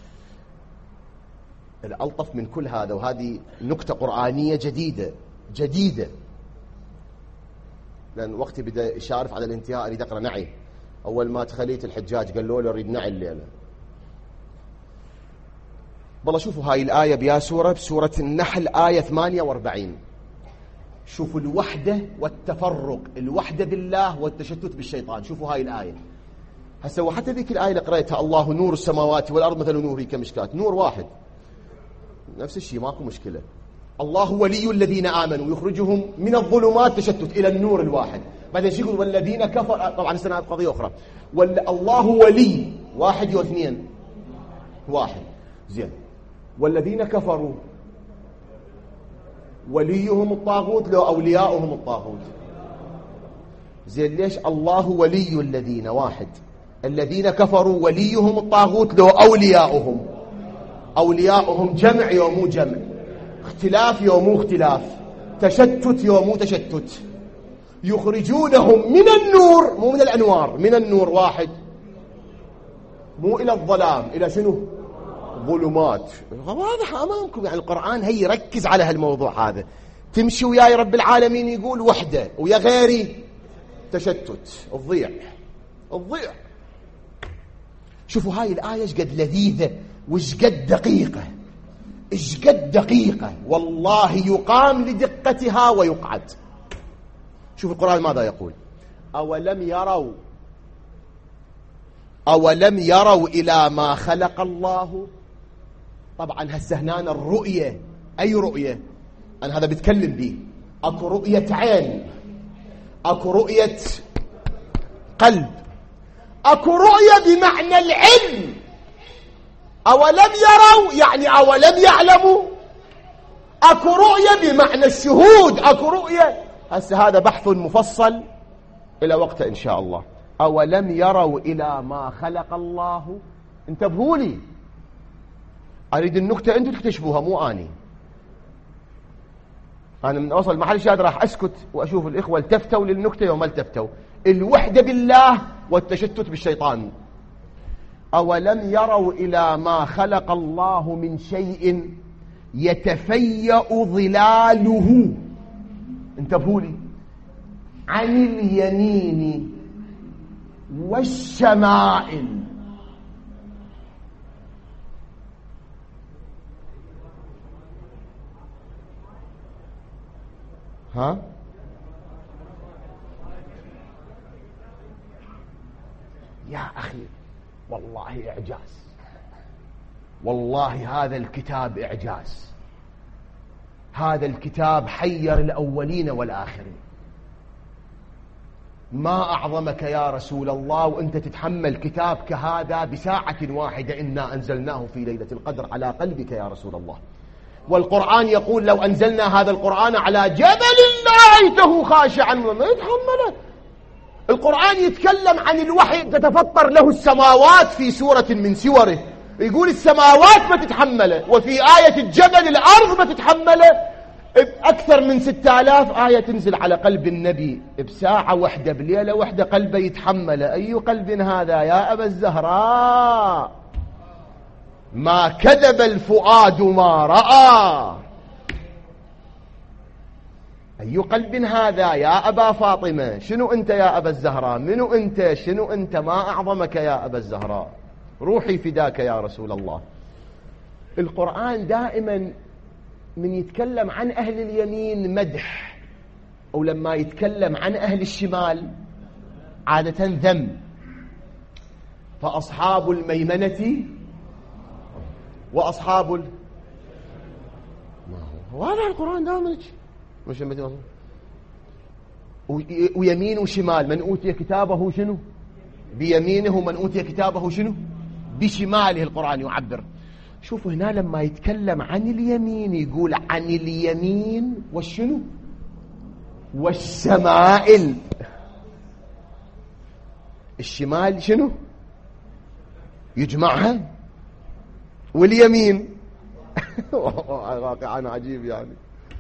الألطف من كل هذا، وهذه نكتة قرآنية جديدة، لأن وقتي بدأ يشارف على الانتهاء، أريد أقرأ نعي. أول ما تخليت الحجاج قالوا له أريد نعي الليلة. والله شوفوا هاي الآية بيا سورة، بسورة النحل آية 48. شوفوا الوحدة والتفرق، الوحدة بالله والتشتت بالشيطان. شوفوا هاي الآية هسه، وحتى ذيك الآية اللي قرأتها الله نور السماوات والأرض مثل نوري كمشكات، نور واحد نفس الشيء، ماكو مشكلة. الله ولي الذين آمنوا يخرجهم من الظلمات تشتت إلى النور الواحد. بعدين شو يقول؟ والذين كفروا، طبعا السنة قضية أخرى. الله ولي واحد واثنين واحد، زين. والذين كفروا وليهم الطاغوت لو أولياؤهم الطاغوت. زين ليش الله ولي الذين واحد، الذين كفروا وليهم الطاغوت لو أولياؤهم؟ أولياؤهم جمع يومو جمع، اختلاف يومو اختلاف، تشتت يومو تشتت. يخرجونهم من النور، مو من الأنوار، من النور واحد، مو إلى الظلام، إلى شنو؟ ظلمات. واضح أمامكم، يعني القرآن هي يركز على هالموضوع هذا. تمشي وياي رب العالمين يقول وحدة، ويا غيري تشتت، الضيع. تضيع. شوفوا هاي الآية ايش قد لذيذة وايش قد دقيقة، ايش قد دقيقة، والله يقام لدقتها ويقعد. شوف القرآن ماذا يقول: أولم يروا إلى ما خلق الله. طبعا هسه هنا الرؤية، أي رؤية؟ أنا هذا بتكلم به. أكو رؤية عين، أكو رؤية قلب، أكو رؤية بمعنى العلم. أولم يروا يعني أولم يعلموا. أكو رؤية بمعنى الشهود، أكو رؤية. هسه هذا بحث مفصل إلى وقت إن شاء الله. أولم يروا إلى ما خلق الله. انتبهوا لي، أريد النكتة أنتم تكتشفوها مو أنا من أوصل محل الشاهد راح أسكت وأشوف الإخوة التفتوا للنكتة وما التفتوا. الوحدة بالله والتشتت بالشيطان. أولم يروا إلى ما خلق الله من شيء يتفيأ ظلاله، انتبهوا لي، عن اليمين والشمائل. ها؟ يا أخي والله إعجاز، والله هذا الكتاب إعجاز. هذا الكتاب حير الأولين والآخرين. ما أعظمك يا رسول الله وأنت تتحمل كتاب كهذا بساعة واحدة. إنا أنزلناه في ليلة القدر على قلبك يا رسول الله. والقرآن يقول: لو أنزلنا هذا القرآن على جبل لرأيته خاشعا. ما يتحمله. القرآن يتكلم عن الوحي تتفطر له السماوات في سورة من سوره، يقول السماوات ما تتحمله، وفي آية الجبل الأرض ما تتحمله. أكثر من 6000 آية تنزل على قلب النبي بساعة واحدة بليلة واحدة قلبه يتحمله. أي قلب هذا يا أبا الزهراء؟ ما كذب الفؤاد ما رأى. أي قلب هذا يا أبا فاطمة؟ شنو أنت يا أبا الزهراء؟ منو أنت؟ شنو أنت؟ ما أعظمك يا أبا الزهراء؟ روحي فداك يا رسول الله. القرآن دائما من يتكلم عن أهل اليمين مدح، أو لما يتكلم عن أهل الشمال عادة ذم. فأصحاب الميمنة وأصحاب ما هو هذا القرآن دائما مش ويمين وشمال. من أوتي كتابه شنو بيمينه ومن أوتي كتابه شنو بشماله. القرآن يعبر. شوفوا هنا لما يتكلم عن اليمين يقول عن اليمين والشنو والشمائل. الشمال شنو يجمعها واليمين واقعا عجيب يعني.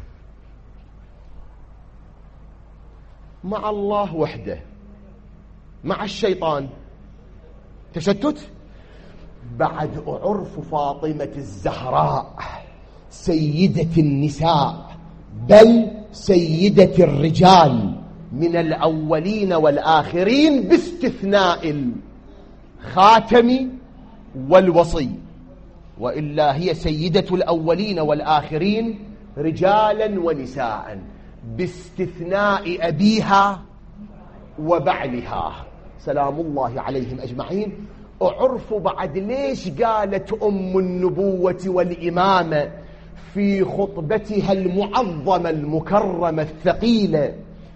مع الله وحده، مع الشيطان تشتت. بعد عرف فاطمة الزهراء سيدة النساء بل سيدة الرجال من الأولين والآخرين باستثناء الخاتم والوصي، وإلا هي سيدة الأولين والآخرين رجالا ونساء باستثناء أبيها وبعلها سلام الله عليهم أجمعين. أعرف بعد ليش قالت أم النبوة والإمامة في خطبتها المعظمة المكرمة الثقيلة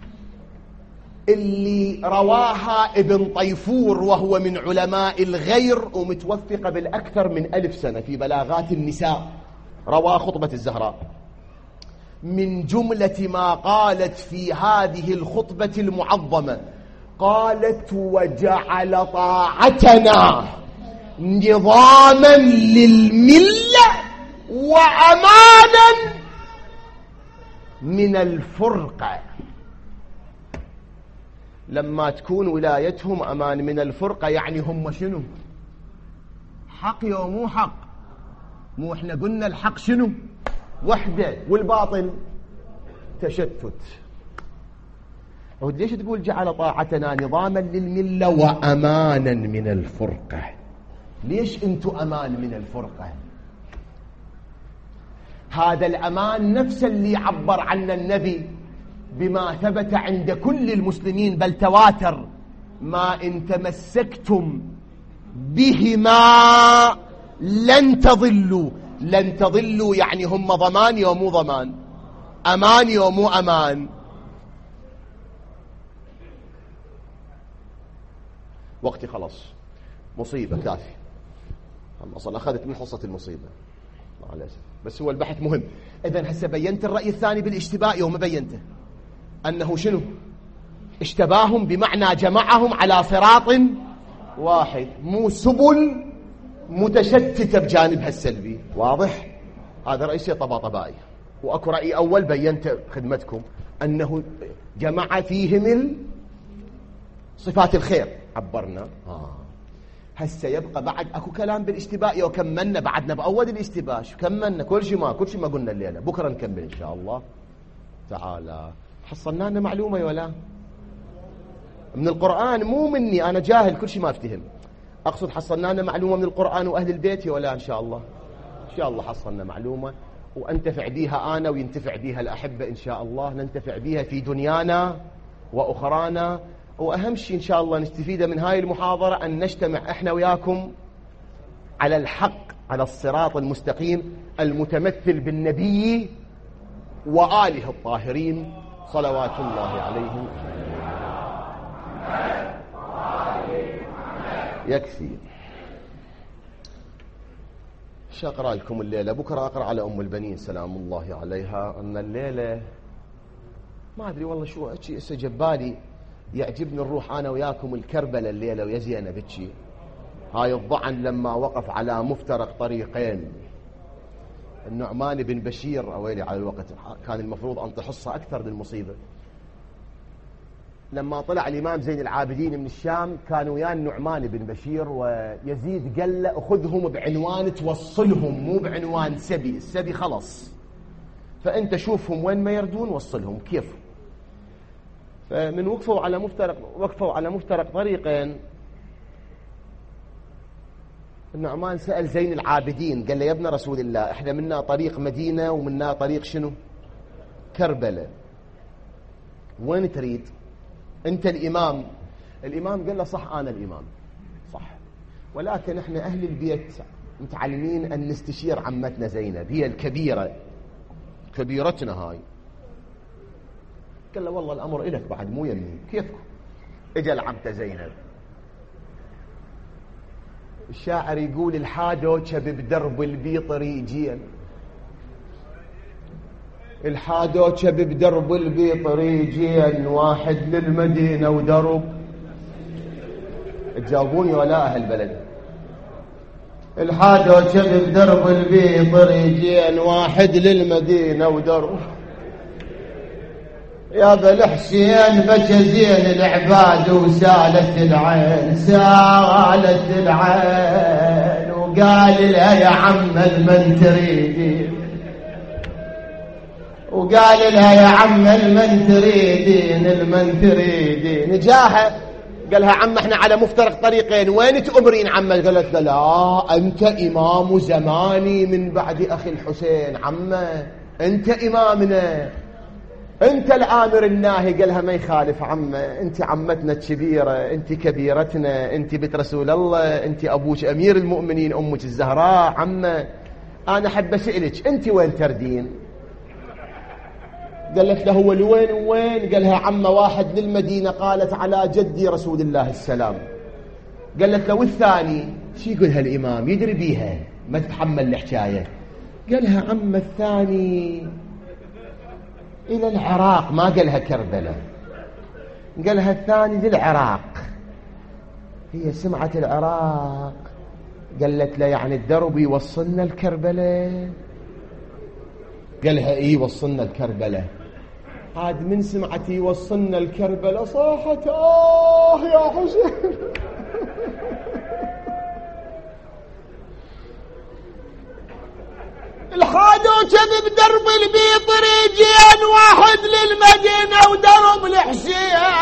اللي رواها ابن طيفور وهو من علماء الغير ومتوفى قبل أكثر من 1000 سنة في بلاغات النساء، روى خطبة الزهراء. من جملة ما قالت في هذه الخطبة المعظمة قالت: وجعل طاعتنا نظاما للملة وأمانا من الفرقة. لما تكون ولايتهم أمان من الفرقة يعني هم شنو؟ حق يا مو حق؟ مو احنا قلنا الحق شنو؟ وحده، والباطل تشتت. ليش تقول جعل طاعتنا نظاما للملة وأمانا من الفرقة؟ ليش أنتم أمان من الفرقة؟ هذا الأمان نفس اللي عبر عنه النبي بما ثبت عند كل المسلمين بل تواتر: ما إن تمسكتم بهما لن تضلوا. لن تضلوا يعني هم ضمان ومو ضمان، أمان ومو أمان. وقتي خلاص، مصيبة كافي، أصلا أخذت من حصة المصيبة معلش، بس هو البحث مهم. إذن هسه بينت الرأي الثاني بالاشتباء يوم بينته أنه شنو؟ اشتباهم بمعنى جمعهم على صراط واحد، مو سبل متشتتة بجانبها السلبي. واضح؟ هذا رئيسي طباطبائي. وأكو رأي أول بينت خدمتكم أنه جمع فيهم صفات الخير عبرنا. هسه يبقى بعد اكو كلام بالاشتباء وكملنا بعدنا بأول الاشتباه، كملنا كل شيء ما قلنا الليله، بكره نكمل ان شاء الله تعالى. حصلنا لنا معلومه ولا من القرآن، مو مني انا جاهل كل شيء ما افتهم، اقصد حصلنا لنا معلومه من القرآن واهل البيت ولا ان شاء الله. ان شاء الله حصلنا معلومه وانتفع بها انا وينتفع بها الاحبه ان شاء الله، ننتفع بها في دنيانا واخرانا. وأهم شيء إن شاء الله نستفيد من هاي المحاضرة أن نجتمع إحنا وياكم على الحق، على الصراط المستقيم المتمثل بالنبي وآله الطاهرين صلوات الله عليهم. يكفي. شو أقرأ لكم الليلة؟ بكرة أقرأ على أم البنين سلام الله عليها. أن الليلة ما أدري والله شو جبالي يعجبني نروح أنا وياكم الكربلة الليلة ويا زينب بتشي. هاي الضعن لما وقف على مفترق طريقين النعمان بن بشير، أويلي على الوقت كان المفروض أن تحصها أكثر للمصيبة. لما طلع الإمام زين العابدين من الشام كان ويا النعمان بن بشير ويزيد قال له أخذهم بعنوان توصلهم، مو بعنوان سبي، السبي خلص، فأنت شوفهم وين ما يردون وصلهم كيف. فمن وقفوا على مفترق طريقين، النعمان سأل زين العابدين قال له: يا ابن رسول الله، احنا منا طريق مدينة ومنا طريق شنو؟ كربلاء، وين تريد؟ انت الامام. الامام قال له: صح انا الامام صح، ولكن احنا اهل البيت متعلمين ان نستشير عمتنا زينب، هي الكبيرة، كبيرتنا هاي. قال له: والله الامر إلك بعد مو يمين، كيفكم؟ اجا لعمته زينب. الشاعر يقول: الحادو شبب درب البيطر يجين، الحادو شبب درب البيطر يجين، واحد للمدينة ودرب. تجاوبوني ولا أهل البلد؟ الحادو شبب درب البيطر يجين، واحد للمدينة ودرب. يا بالحسين بكى زين العباد وسالت العين، سالت العين، وقال لها: يا عم المن تريدين، وقال لها: يا عم المن تريدين، المن تريدين. جاها قال لها: عم احنا على مفترق طريقين، وين تأمرين عمه؟ قالت له: لا، انت امام زماني من بعد اخي الحسين، عمه انت امامنا، انت الامر الناهي. قالها: ما يخالف عمه، انت عمتنا الكبيره، انت كبيرتنا، انت بنت رسول الله، انت ابوك امير المؤمنين، امك الزهراء. عمه انا احب اسالك، انت وين تردين؟ قالت له: هو لوين وين؟ قالها: عمه واحد للمدينه، قالت على جدي رسول الله السلام. قالت له: والثاني؟ شو يقولها الامام؟ يدري بيها ما تتحمل الحكايه. قالها: عمه الثاني إلى العراق، ما قالها كربلاء، قالها الثاني للعراق. هي سمعت العراق، قالت له: يعني الدرب يوصلنا الكربلاء؟ قالها: إيه وصلنا الكربلاء. عاد من سمعت يوصلنا الكربلاء صاحت: يا حسين. الحادو شبب درب البيطر يجين، واحد للمدينة ودرب الحسين.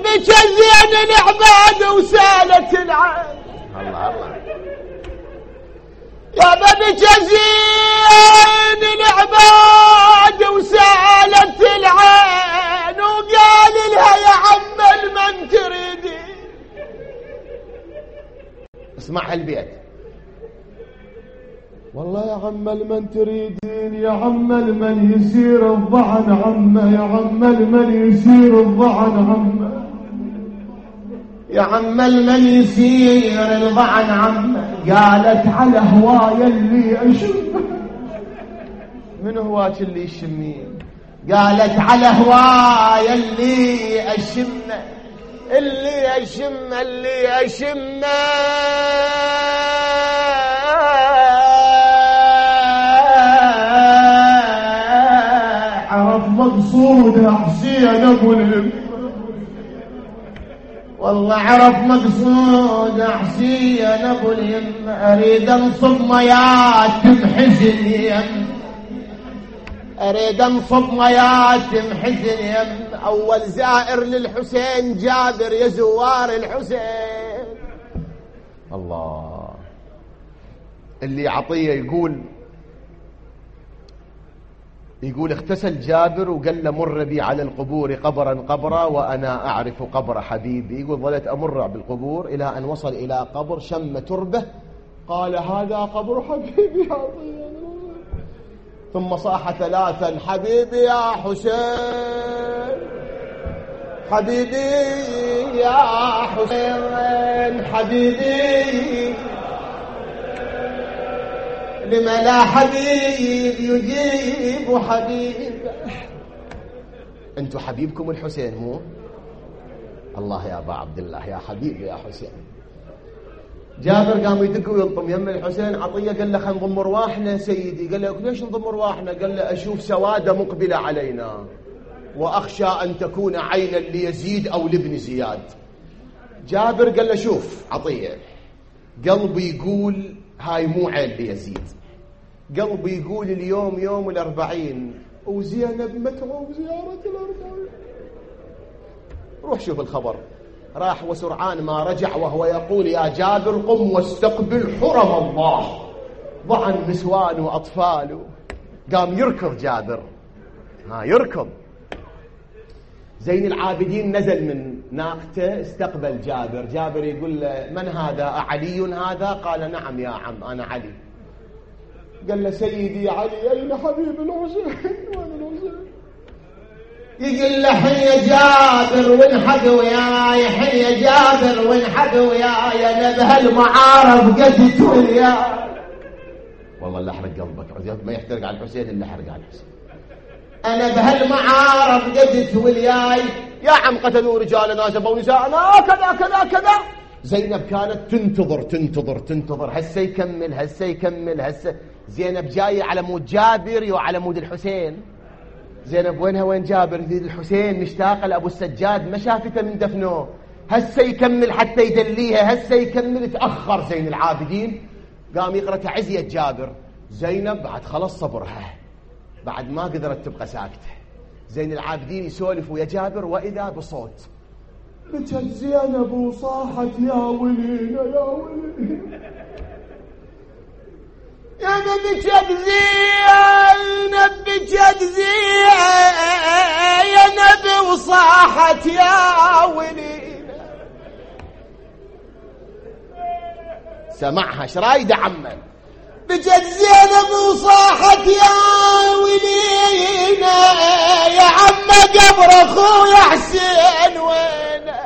بك زين العباد وسالت العين. الله الله. يا بك زين العباد وسالت العين وقال لها يا عم من تريدين. اسمع هالبيت. والله يا عم من تريدين، يا عم من يسير الضعن عمه، يا عم من يسير الضعن عمه، يا عم من يسير الضعن عمه. قالت على هوايا اللي اشمه. من هواك اللي يشمين؟ قالت على هوايا اللي اشمه، اللي اشمه اللي اشمه. عرف مقصود حسين ابو الهم، والله عرف مقصود حسين ابو الهم. اريد انصب ميات محزن يم، اريد انصب ميات محزن يم. اول زائر للحسين جابر يا زوار الحسين. الله. اللي عطيه يقول اغتسل جابر وقال له مر بي على القبور قبرا قبرا وانا اعرف قبر حبيبي. يقول ظلت امر بالقبور الى ان وصل الى قبر شم تربه قال هذا قبر حبيبي يا عطيه. ثم صاح ثلاثا حبيبي يا حسين، حبيبي يا حسين، حبيبي لما لا حبيب يجيب حبيب. انتو حبيبكم الحسين مو؟ الله يا ابا عبد الله يا حبيبي يا حسين. جابر قام يدق ويلطم يم الحسين. عطيه قال له خلينا نضم رواحنا سيدي. قال له ليش نضم رواحنا؟ قال له اشوف سواده مقبله علينا واخشى ان تكون عينا ليزيد او لابن زياد. جابر قال له شوف عطيه، قلبي يقول هاي مو عين ليزيد، قلبي يقول اليوم يوم 40 وزينب متعوب زيارة 40. روح شوف الخبر. راح وسرعان ما رجع وهو يقول يا جابر قم واستقبل حرم الله، ضعن نسوان وأطفال. قام يركض جابر، يركض. زين العابدين نزل من ناقته استقبل جابر. جابر يقول له من هذا؟ أعلي هذا؟ قال نعم يا عم أنا علي. قال له سيدي علي أين حبيب الحسين؟ وين الحسين؟ يقول له حي جابر وانحد وياي، حي جابر وانحد وياي، انا بهالمعارف قدت وياي. والله اللي احرق قلبك، ما يحترق على الحسين الا حرق على الحسين. انا بهالمعارف قدت وياي، يا عم قتلوا رجالنا جابوا نساءنا كذا كذا كذا. زينب كانت تنتظر تنتظر تنتظر، هسه يكمل هسه يكمل هسه. زينب جايه على مود جابر وعلى مود الحسين. زينب وينها وين جابر؟ ذي الحسين مشتاقه لابو السجاد ما شافته من دفنه، هسه يكمل حتى يدليها، هسه يكمل. تاخر زين العابدين قام يقرا تعزيه جابر. زينب بعد خلص صبرها، بعد ما قدرت تبقى ساكته. زين العابدين يسولف ويا جابر واذا بصوت بكت زينب وصاحت يا ولينا يا ولينا، يا نبي زينب بجد يا نبي وصاحت يا ولينا. سمعها شرايد عمه بجد زينب وصاحت يا ولينا، يا عم قبر اخويا حسين وينه؟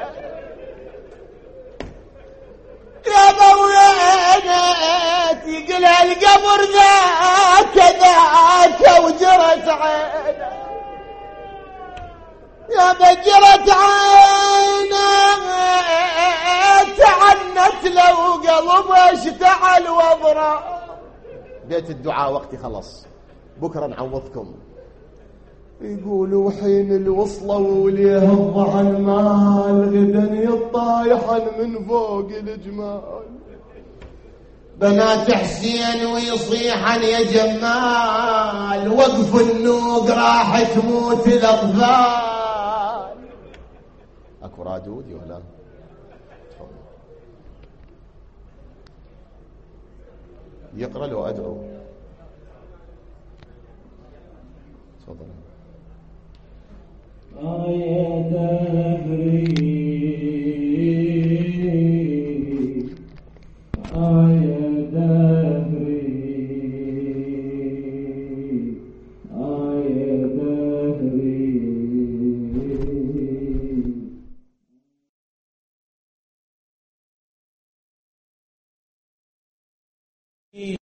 يا بوينا تقول القبر ذاك ذاك وجرت عينه، يا بجرت عينه تعنت لو قلبه اشتعل وضرا. بيت الدعاء وقتي خلص، بكره نعوضكم. يقولوا حين الوصلة وليه الضعن مال، غدا يطايحن من فوق الجمال. بنات حسين ويصيحن يا جمال، وقف النوق راح تموت الأطفال. أكو رادودي ولا؟ تفضل. يقرأ لو أدعو.